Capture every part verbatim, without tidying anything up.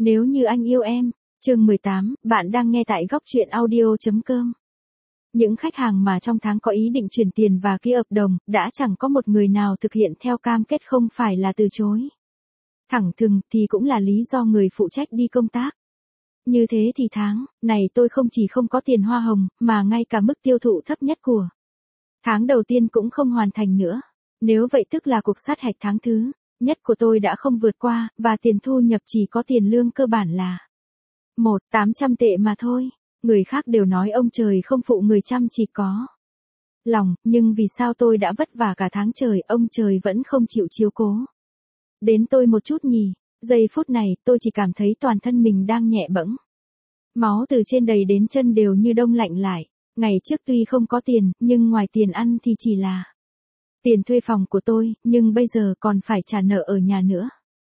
Nếu như anh yêu em, chương mười tám, bạn đang nghe tại góc truyện audio.com. Những khách hàng mà trong tháng có ý định chuyển tiền và ký hợp đồng, đã chẳng có một người nào thực hiện theo cam kết không phải là từ chối. Thẳng thừng thì cũng là lý do người phụ trách đi công tác. Như thế thì tháng này tôi không chỉ không có tiền hoa hồng, mà ngay cả mức tiêu thụ thấp nhất của tháng đầu tiên cũng không hoàn thành nữa. Nếu vậy tức là cuộc sát hạch tháng thứ nhất của tôi đã không vượt qua, và tiền thu nhập chỉ có tiền lương cơ bản là một nghìn tám trăm tệ mà thôi. Người khác đều nói ông trời không phụ người chăm chỉ có lòng, nhưng vì sao tôi đã vất vả cả tháng trời, ông trời vẫn không chịu chiếu cố đến tôi một chút nhỉ? Giây phút này, tôi chỉ cảm thấy toàn thân mình đang nhẹ bẫng. Máu từ trên đầy đến chân đều như đông lạnh lại. Ngày trước tuy không có tiền, nhưng ngoài tiền ăn thì chỉ là tiền thuê phòng của tôi, nhưng bây giờ còn phải trả nợ ở nhà nữa.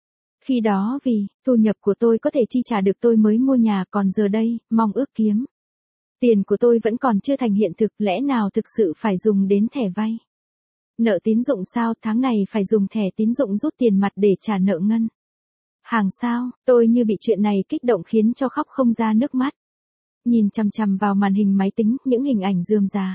Khi đó vì thu nhập của tôi có thể chi trả được tôi mới mua nhà, còn giờ đây, mong ước kiếm tiền của tôi vẫn còn chưa thành hiện thực, lẽ nào thực sự phải dùng đến thẻ vay nợ tín dụng sao? Tháng này phải dùng thẻ tín dụng rút tiền mặt để trả nợ ngân hàng sao? Tôi như bị chuyện này kích động khiến cho khóc không ra nước mắt. Nhìn chằm chằm vào màn hình máy tính, những hình ảnh rườm rà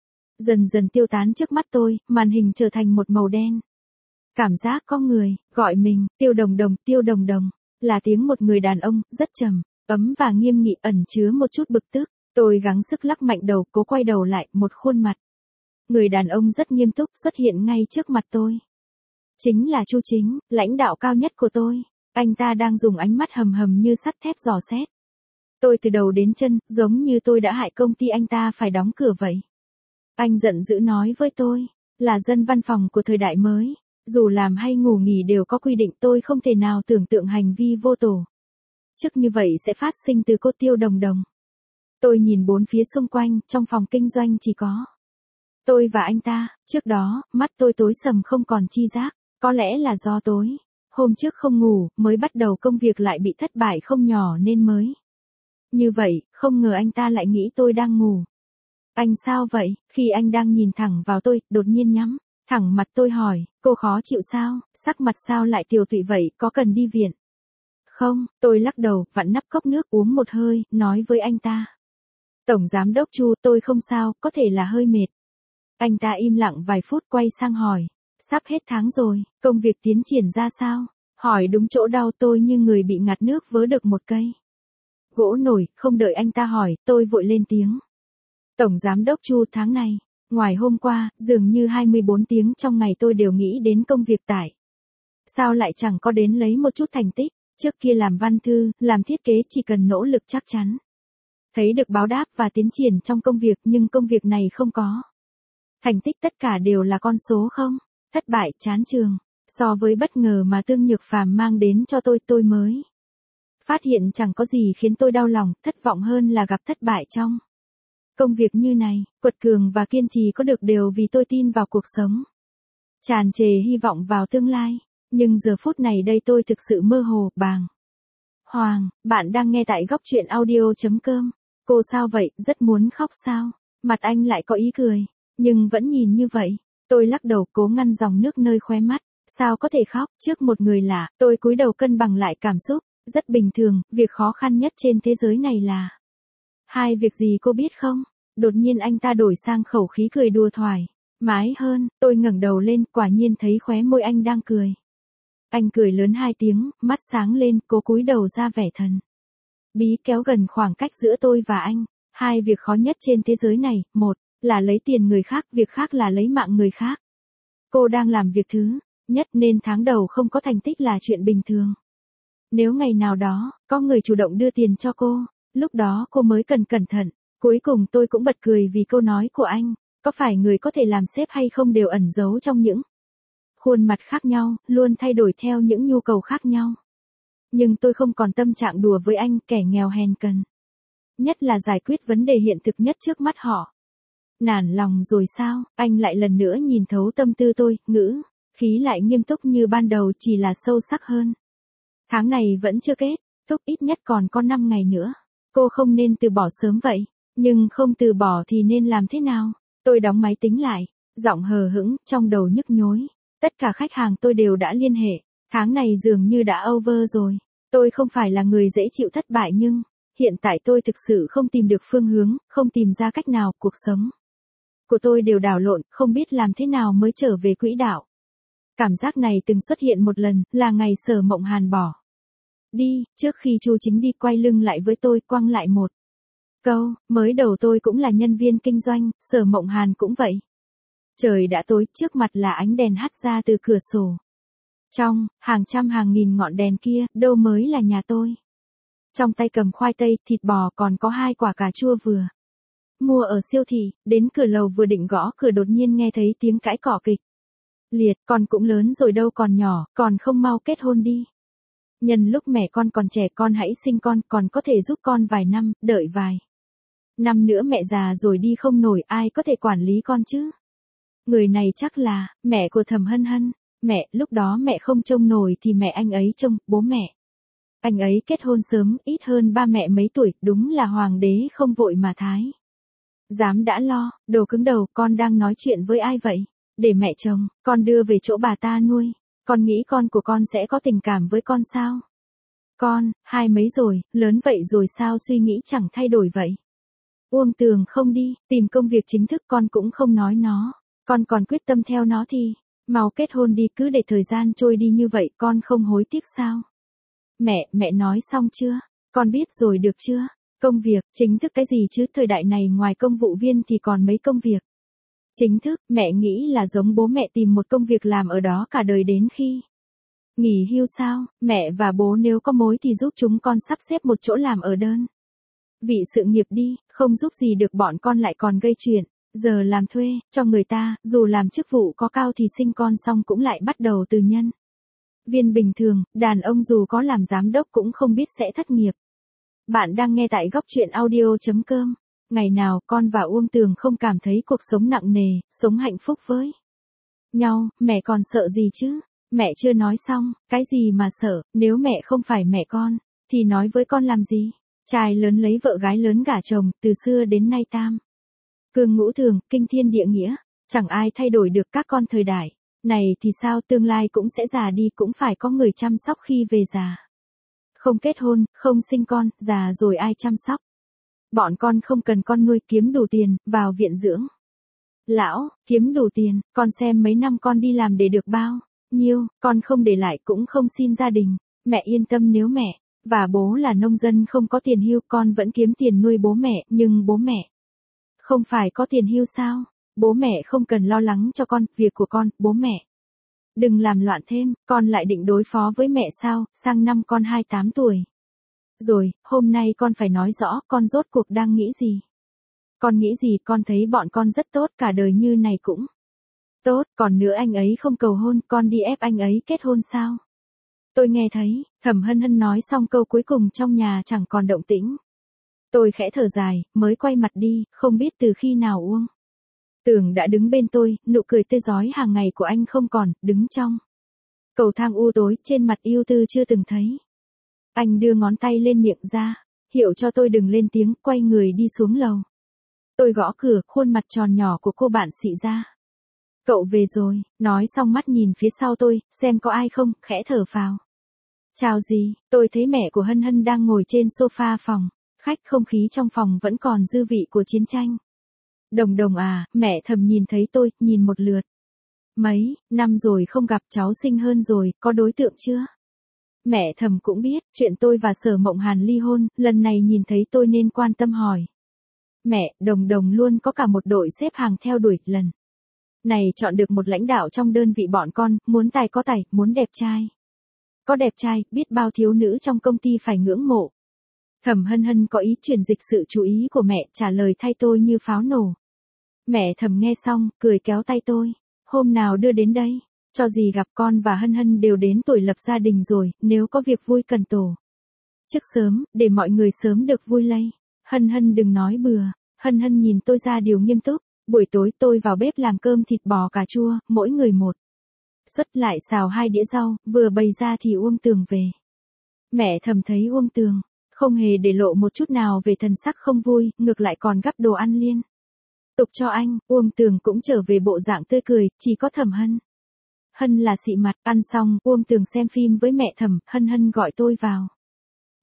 dần dần tiêu tán trước mắt tôi, màn hình trở thành một màu đen. Cảm giác có người gọi mình, Tiêu Đồng Đồng, Tiêu Đồng Đồng, là tiếng một người đàn ông, rất trầm, ấm và nghiêm nghị, ẩn chứa một chút bực tức. Tôi gắng sức lắc mạnh đầu, cố quay đầu lại, một khuôn mặt người đàn ông rất nghiêm túc xuất hiện ngay trước mặt tôi. Chính là Chu Chính, lãnh đạo cao nhất của tôi. Anh ta đang dùng ánh mắt hầm hầm như sắt thép dò xét tôi từ đầu đến chân, giống như tôi đã hại công ty anh ta phải đóng cửa vậy. Anh giận dữ nói với tôi, là dân văn phòng của thời đại mới, dù làm hay ngủ nghỉ đều có quy định, tôi không thể nào tưởng tượng hành vi vô tổ chức như vậy sẽ phát sinh từ cô Tiêu Đồng Đồng. Tôi nhìn bốn phía xung quanh, trong phòng kinh doanh chỉ có tôi và anh ta. Trước đó, mắt tôi tối sầm không còn chi giác, có lẽ là do tối hôm trước không ngủ, mới bắt đầu công việc lại bị thất bại không nhỏ nên mới như vậy. Không ngờ anh ta lại nghĩ tôi đang ngủ. Anh sao vậy? Khi anh đang nhìn thẳng vào tôi, đột nhiên nhắm thẳng mặt tôi hỏi, cô khó chịu sao? Sắc mặt sao lại tiều tụy vậy, có cần đi viện không? Tôi lắc đầu, vặn nắp cốc nước uống một hơi, nói với anh ta, Tổng Giám đốc Chu, tôi không sao, có thể là hơi mệt. Anh ta im lặng vài phút quay sang hỏi, sắp hết tháng rồi, công việc tiến triển ra sao? Hỏi đúng chỗ đau, tôi như người bị ngạt nước vớ được một cây gỗ nổi. Không đợi anh ta hỏi, tôi vội lên tiếng, Tổng Giám đốc Chu, tháng này, ngoài hôm qua, dường như hai mươi bốn tiếng trong ngày tôi đều nghĩ đến công việc tại. Sao lại chẳng có đến lấy một chút thành tích? Trước kia làm văn thư, làm thiết kế chỉ cần nỗ lực chắc chắn thấy được báo đáp và tiến triển trong công việc, nhưng công việc này không có thành tích, tất cả đều là con số không. Thất bại, chán trường. So với bất ngờ mà Tương Nhược Phàm mang đến cho tôi, tôi mới phát hiện chẳng có gì khiến tôi đau lòng, thất vọng hơn là gặp thất bại trong công việc như này. Quật cường và kiên trì có được đều vì tôi tin vào cuộc sống, tràn trề hy vọng vào tương lai. Nhưng giờ phút này đây tôi thực sự mơ hồ, bàng hoàng. Bạn đang nghe tại góc truyện audio.com. Cô sao vậy, rất muốn khóc sao? Mặt anh lại có ý cười, nhưng vẫn nhìn như vậy. Tôi lắc đầu, cố ngăn dòng nước nơi khóe mắt. Sao có thể khóc trước một người lạ? Tôi cúi đầu cân bằng lại cảm xúc. Rất bình thường, việc khó khăn nhất trên thế giới này là hai việc gì cô biết không? Đột nhiên anh ta đổi sang khẩu khí cười đùa thoải mái hơn. Tôi ngẩng đầu lên, quả nhiên thấy khóe môi anh đang cười. Anh cười lớn hai tiếng, mắt sáng lên, cố cúi đầu ra vẻ thần bí kéo gần khoảng cách giữa tôi và anh. Hai việc khó nhất trên thế giới này, một là lấy tiền người khác, việc khác là lấy mạng người khác. Cô đang làm việc thứ nhất nên tháng đầu không có thành tích là chuyện bình thường. Nếu ngày nào đó, có người chủ động đưa tiền cho cô, lúc đó cô mới cần cẩn thận. Cuối cùng tôi cũng bật cười vì câu nói của anh. Có phải người có thể làm sếp hay không đều ẩn giấu trong những khuôn mặt khác nhau, luôn thay đổi theo những nhu cầu khác nhau. Nhưng tôi không còn tâm trạng đùa với anh, kẻ nghèo hèn cần nhất là giải quyết vấn đề hiện thực nhất trước mắt họ. Nản lòng rồi sao? Anh lại lần nữa nhìn thấu tâm tư tôi, ngữ khí lại nghiêm túc như ban đầu, chỉ là sâu sắc hơn. Tháng này vẫn chưa kết thúc, ít nhất còn có năm ngày nữa. Cô không nên từ bỏ sớm vậy. Nhưng không từ bỏ thì nên làm thế nào? Tôi đóng máy tính lại, giọng hờ hững, trong đầu nhức nhối. Tất cả khách hàng tôi đều đã liên hệ. Tháng này dường như đã over rồi. Tôi không phải là người dễ chịu thất bại nhưng, hiện tại tôi thực sự không tìm được phương hướng, không tìm ra cách nào, cuộc sống của tôi đều đảo lộn, không biết làm thế nào mới trở về quỹ đạo. Cảm giác này từng xuất hiện một lần, là ngày Sở Mộng Hàn bỏ đi, trước khi Chu Chính đi quay lưng lại với tôi, quăng lại một câu, mới đầu tôi cũng là nhân viên kinh doanh, Sở Mộng Hàn cũng vậy. Trời đã tối, trước mặt là ánh đèn hắt ra từ cửa sổ. Trong, hàng trăm hàng nghìn ngọn đèn kia, đâu mới là nhà tôi. Trong tay cầm khoai tây, thịt bò, còn có hai quả cà chua vừa mua ở siêu thị, đến cửa lầu vừa định gõ cửa đột nhiên nghe thấy tiếng cãi cọ kịch liệt, con cũng lớn rồi đâu còn nhỏ, còn không mau kết hôn đi. Nhân lúc mẹ con còn trẻ con hãy sinh con, còn có thể giúp con vài năm, đợi vài năm nữa mẹ già rồi đi không nổi, ai có thể quản lý con chứ. Người này chắc là mẹ của Thẩm Hân Hân. Mẹ, lúc đó mẹ không trông nổi thì mẹ anh ấy trông, bố mẹ anh ấy kết hôn sớm, ít hơn ba mẹ mấy tuổi, đúng là hoàng đế không vội mà thái dám đã lo, đồ cứng đầu, con đang nói chuyện với ai vậy? Để mẹ chồng, con đưa về chỗ bà ta nuôi. Con nghĩ con của con sẽ có tình cảm với con sao? Con, hai mấy rồi, lớn vậy rồi sao suy nghĩ chẳng thay đổi vậy? Uông Tường không đi, tìm công việc chính thức con cũng không nói nó. Con còn quyết tâm theo nó thì, mau kết hôn đi, cứ để thời gian trôi đi như vậy, con không hối tiếc sao? Mẹ, mẹ nói xong chưa? Con biết rồi được chưa? Công việc, chính thức cái gì chứ, thời đại này ngoài công vụ viên thì còn mấy công việc chính thức, mẹ nghĩ là giống bố mẹ tìm một công việc làm ở đó cả đời đến khi nghỉ hưu sao, mẹ và bố nếu có mối thì giúp chúng con sắp xếp một chỗ làm ở đơn vị sự nghiệp đi, không giúp gì được bọn con lại còn gây chuyện, giờ làm thuê, cho người ta, dù làm chức vụ có cao thì sinh con xong cũng lại bắt đầu từ nhân viên bình thường, đàn ông dù có làm giám đốc cũng không biết sẽ thất nghiệp. Bạn đang nghe tại góc truyện audio.com. Ngày nào con và Uông Tường không cảm thấy cuộc sống nặng nề, sống hạnh phúc với nhau, mẹ còn sợ gì chứ? Mẹ chưa nói xong, cái gì mà sợ, nếu mẹ không phải mẹ con, thì nói với con làm gì? Trai lớn lấy vợ gái lớn gả chồng, từ xưa đến nay tam cương ngũ thường, kinh thiên địa nghĩa, chẳng ai thay đổi được các con thời đại này thì sao, tương lai cũng sẽ già đi, cũng phải có người chăm sóc khi về già. Không kết hôn, không sinh con, già rồi ai chăm sóc? Bọn con không cần con nuôi, kiếm đủ tiền, vào viện dưỡng lão, kiếm đủ tiền, con xem mấy năm con đi làm để được bao nhiêu, con không để lại cũng không xin gia đình. Mẹ yên tâm, nếu mẹ và bố là nông dân không có tiền hưu, con vẫn kiếm tiền nuôi bố mẹ, nhưng bố mẹ không phải có tiền hưu sao? Bố mẹ không cần lo lắng cho con, việc của con, bố mẹ đừng làm loạn thêm, con lại định đối phó với mẹ sao, sang năm con hai mươi tám tuổi rồi, hôm nay con phải nói rõ, con rốt cuộc đang nghĩ gì? Con nghĩ gì, con thấy bọn con rất tốt, cả đời như này cũng tốt, còn nữa anh ấy không cầu hôn, con đi ép anh ấy kết hôn sao? Tôi nghe thấy, Thẩm Hân Hân nói xong câu cuối cùng trong nhà chẳng còn động tĩnh. Tôi khẽ thở dài, mới quay mặt đi, không biết từ khi nào Uông Tường đã đứng bên tôi, nụ cười tươi rói hàng ngày của anh không còn, đứng trong cầu thang u tối, trên mặt yêu tư chưa từng thấy. Anh đưa ngón tay lên miệng ra, hiệu cho tôi đừng lên tiếng, quay người đi xuống lầu. Tôi gõ cửa, khuôn mặt tròn nhỏ của cô bạn xị ra. Cậu về rồi, nói xong mắt nhìn phía sau tôi, xem có ai không, khẽ thở phào. Chào gì, tôi thấy mẹ của Hân Hân đang ngồi trên sofa phòng khách, không khí trong phòng vẫn còn dư vị của chiến tranh. Đồng Đồng à, mẹ Thầm nhìn thấy tôi, nhìn một lượt. Mấy năm rồi không gặp, cháu xinh hơn rồi, có đối tượng chưa? Mẹ Thầm cũng biết chuyện tôi và Sở Mộng Hàn ly hôn, lần này nhìn thấy tôi nên quan tâm hỏi. Mẹ, Đồng Đồng luôn có cả một đội xếp hàng theo đuổi, lần này chọn được một lãnh đạo trong đơn vị bọn con, muốn tài có tài, muốn đẹp trai có đẹp trai, biết bao thiếu nữ trong công ty phải ngưỡng mộ. Thẩm Hân Hân có ý chuyển dịch sự chú ý của mẹ, trả lời thay tôi như pháo nổ. Mẹ Thầm nghe xong, cười kéo tay tôi. Hôm nào đưa đến đây, cho gì gặp, con và Hân Hân đều đến tuổi lập gia đình rồi, nếu có việc vui cần tổ chức sớm, để mọi người sớm được vui lây. Hân Hân đừng nói bừa. Hân Hân nhìn tôi ra điều nghiêm túc. Buổi tối tôi vào bếp làm cơm thịt bò cà chua, mỗi người một suất, lại xào hai đĩa rau, vừa bày ra thì Uông Tường về. Mẹ Thầm thấy Uông Tường không hề để lộ một chút nào về thần sắc không vui, ngược lại còn gắp đồ ăn liên tục cho anh. Uông Tường cũng trở về bộ dạng tươi cười, chỉ có Thẩm Hân Hân là xị mặt. Ăn xong, Uông Tường xem phim với mẹ Thẩm Hân Hân gọi tôi vào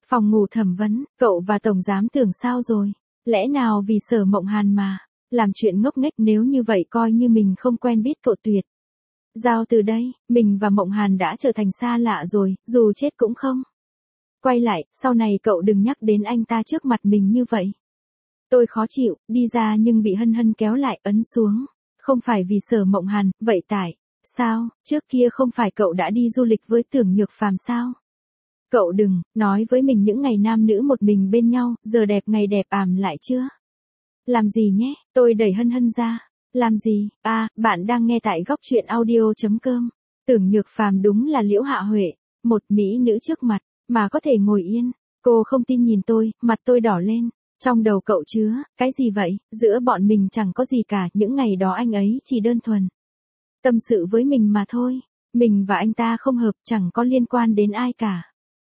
Phòng ngủ thẩm vấn, cậu và Tổng Giám tưởng sao rồi? Lẽ nào vì Sở Mộng Hàn mà, làm chuyện ngốc nghếch, nếu như vậy coi như mình không quen biết cậu tuyệt. Giao từ đây, mình và Mộng Hàn đã trở thành xa lạ rồi, dù chết cũng không. Quay lại, sau này cậu đừng nhắc đến anh ta trước mặt mình như vậy. Tôi khó chịu, đi ra nhưng bị Hân Hân kéo lại ấn xuống. Không phải vì Sở Mộng Hàn, vậy tại sao, trước kia không phải cậu đã đi du lịch với Tưởng Nhược Phàm sao? Cậu đừng nói với mình những ngày nam nữ một mình bên nhau, giờ đẹp ngày đẹp ảm lại chưa? Làm gì nhé, tôi đẩy Hân Hân ra. Làm gì, à, bạn đang nghe tại góc truyện audio.com. Tưởng Nhược Phàm đúng là Liễu Hạ Huệ, một mỹ nữ trước mặt, mà có thể ngồi yên. Cô không tin nhìn tôi, mặt tôi đỏ lên. Trong đầu cậu chứa, cái gì vậy, giữa bọn mình chẳng có gì cả, những ngày đó anh ấy chỉ đơn thuần tâm sự với mình mà thôi. Mình và anh ta không hợp, chẳng có liên quan đến ai cả.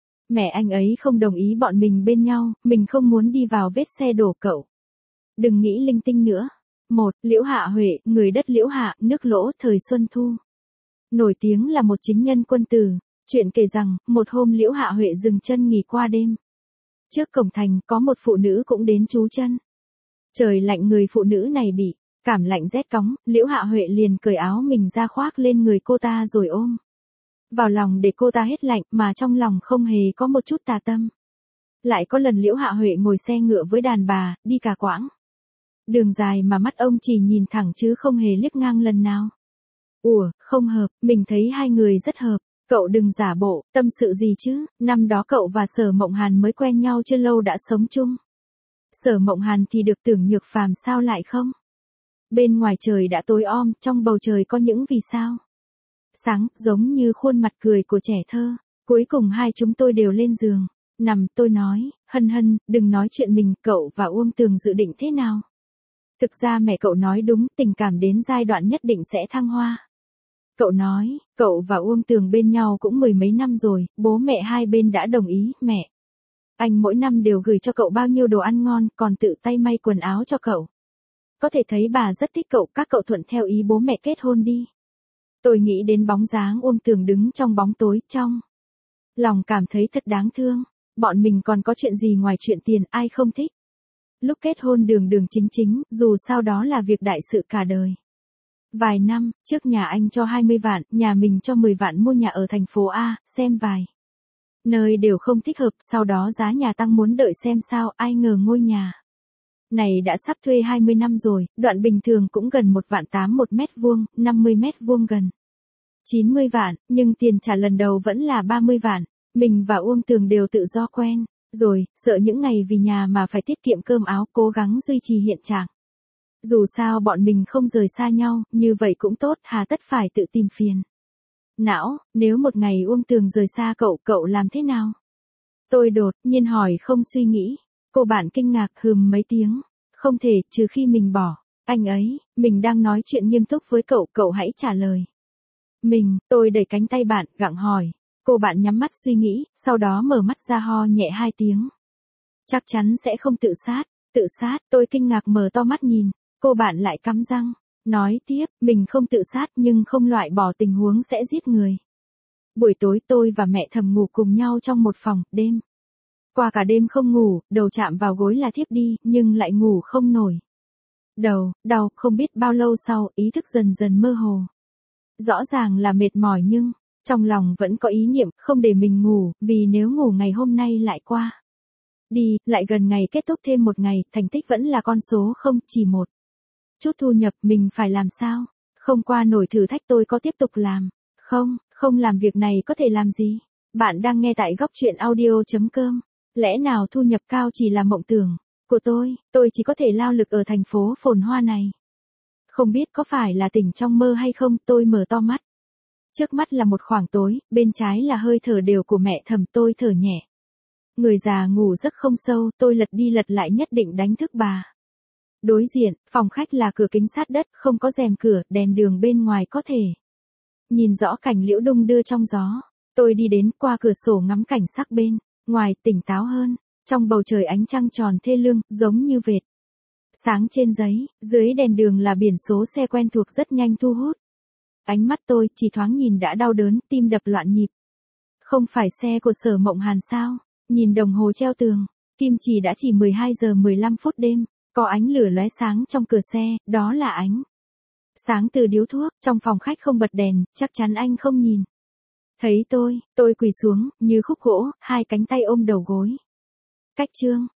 Mẹ anh ấy không đồng ý bọn mình bên nhau, mình không muốn đi vào vết xe đổ cậu. Đừng nghĩ linh tinh nữa. Một, Liễu Hạ Huệ, người đất Liễu Hạ, nước Lỗ, thời Xuân Thu. Nổi tiếng là một chính nhân quân tử. Chuyện kể rằng, một hôm Liễu Hạ Huệ dừng chân nghỉ qua đêm. Trước cổng thành, có một phụ nữ cũng đến trú chân. Trời lạnh, người phụ nữ này bị cảm lạnh rét cóng, Liễu Hạ Huệ liền cởi áo mình ra khoác lên người cô ta rồi ôm vào lòng để cô ta hết lạnh, mà trong lòng không hề có một chút tà tâm. Lại có lần Liễu Hạ Huệ ngồi xe ngựa với đàn bà, đi cả quãng đường dài mà mắt ông chỉ nhìn thẳng chứ không hề liếc ngang lần nào. Ủa, không hợp, mình thấy hai người rất hợp. Cậu đừng giả bộ, tâm sự gì chứ, năm đó cậu và Sở Mộng Hàn mới quen nhau chưa lâu đã sống chung. Sở Mộng Hàn thì được Tưởng Nhược Phàm sao lại không? Bên ngoài trời đã tối om, trong bầu trời có những vì sao sáng, giống như khuôn mặt cười của trẻ thơ. Cuối cùng hai chúng tôi đều lên giường, nằm, tôi nói, Hân Hân, đừng nói chuyện mình, cậu và Uông Tường dự định thế nào? Thực ra mẹ cậu nói đúng, tình cảm đến giai đoạn nhất định sẽ thăng hoa. Cậu nói, cậu và Uông Tường bên nhau cũng mười mấy năm rồi, bố mẹ hai bên đã đồng ý, mẹ. Anh mỗi năm đều gửi cho cậu bao nhiêu đồ ăn ngon, còn tự tay may quần áo cho cậu. Có thể thấy bà rất thích cậu, các cậu thuận theo ý bố mẹ kết hôn đi. Tôi nghĩ đến bóng dáng Uông Tường đứng trong bóng tối, trong lòng cảm thấy thật đáng thương. Bọn mình còn có chuyện gì ngoài chuyện tiền, ai không thích. Lúc kết hôn đường đường chính chính, dù sao đó là việc đại sự cả đời. Vài năm, trước nhà anh cho hai mươi vạn, nhà mình cho mười vạn mua nhà ở thành phố A, xem vài nơi đều không thích hợp, sau đó giá nhà tăng muốn đợi xem sao, ai ngờ ngôi nhà này đã sắp thuê hai mươi năm rồi, đoạn bình thường cũng gần một vạn tám một mét vuông, năm mươi mét vuông gần chín mươi vạn, nhưng tiền trả lần đầu vẫn là ba mươi vạn. Mình và Uông Tường đều tự do quen rồi, sợ những ngày vì nhà mà phải tiết kiệm cơm áo, cố gắng duy trì hiện trạng. Dù sao bọn mình không rời xa nhau, như vậy cũng tốt, hà tất phải tự tìm phiền não, nếu một ngày Uông Tường rời xa cậu, cậu làm thế nào? Tôi đột nhiên hỏi không suy nghĩ. Cô bạn kinh ngạc hừm mấy tiếng. Không thể, trừ khi mình bỏ anh ấy, mình đang nói chuyện nghiêm túc với cậu, cậu hãy trả lời mình. Tôi đẩy cánh tay bạn, gặng hỏi. Cô bạn nhắm mắt suy nghĩ, sau đó mở mắt ra ho nhẹ hai tiếng. Chắc chắn sẽ không tự sát. Tự sát, tôi kinh ngạc mở to mắt nhìn. Cô bạn lại cắn răng, nói tiếp, mình không tự sát nhưng không loại bỏ tình huống sẽ giết người. Buổi tối tôi và mẹ thầm ngủ cùng nhau trong một phòng, đêm qua cả đêm không ngủ, đầu chạm vào gối là thiếp đi, nhưng lại ngủ không nổi. Đầu, đau, không biết bao lâu sau, ý thức dần dần mơ hồ. Rõ ràng là mệt mỏi nhưng, trong lòng vẫn có ý niệm, không để mình ngủ, vì nếu ngủ ngày hôm nay lại qua đi, lại gần ngày kết thúc thêm một ngày, thành tích vẫn là con số không, chỉ một chút thu nhập, mình phải làm sao? Không qua nổi thử thách, tôi có tiếp tục làm? Không, không làm việc này có thể làm gì? Bạn đang nghe tại góc truyện audio.com. Lẽ nào thu nhập cao chỉ là mộng tưởng của tôi, tôi chỉ có thể lao lực ở thành phố phồn hoa này. Không biết có phải là tỉnh trong mơ hay không, tôi mở to mắt. Trước mắt là một khoảng tối, bên trái là hơi thở đều của mẹ thầm, tôi thở nhẹ. Người già ngủ giấc không sâu, tôi lật đi lật lại nhất định đánh thức bà. Đối diện, phòng khách là cửa kính sát đất, không có rèm cửa, đèn đường bên ngoài có thể nhìn rõ cảnh liễu đung đưa trong gió. Tôi đi đến, qua cửa sổ ngắm cảnh sắc bên ngoài, tỉnh táo hơn. Trong bầu trời ánh trăng tròn thê lương, giống như vệt sáng trên giấy, dưới đèn đường là biển số xe quen thuộc rất nhanh thu hút ánh mắt tôi, chỉ thoáng nhìn đã đau đớn, tim đập loạn nhịp. Không phải xe của Sở Mộng Hàn sao? Nhìn đồng hồ treo tường, kim chỉ đã chỉ mười hai giờ mười lăm phút đêm, có ánh lửa lóe sáng trong cửa xe, đó là ánh sáng từ điếu thuốc, trong phòng khách không bật đèn, chắc chắn anh không nhìn. Thấy tôi, tôi quỳ xuống, như khúc gỗ, hai cánh tay ôm đầu gối. Cách chương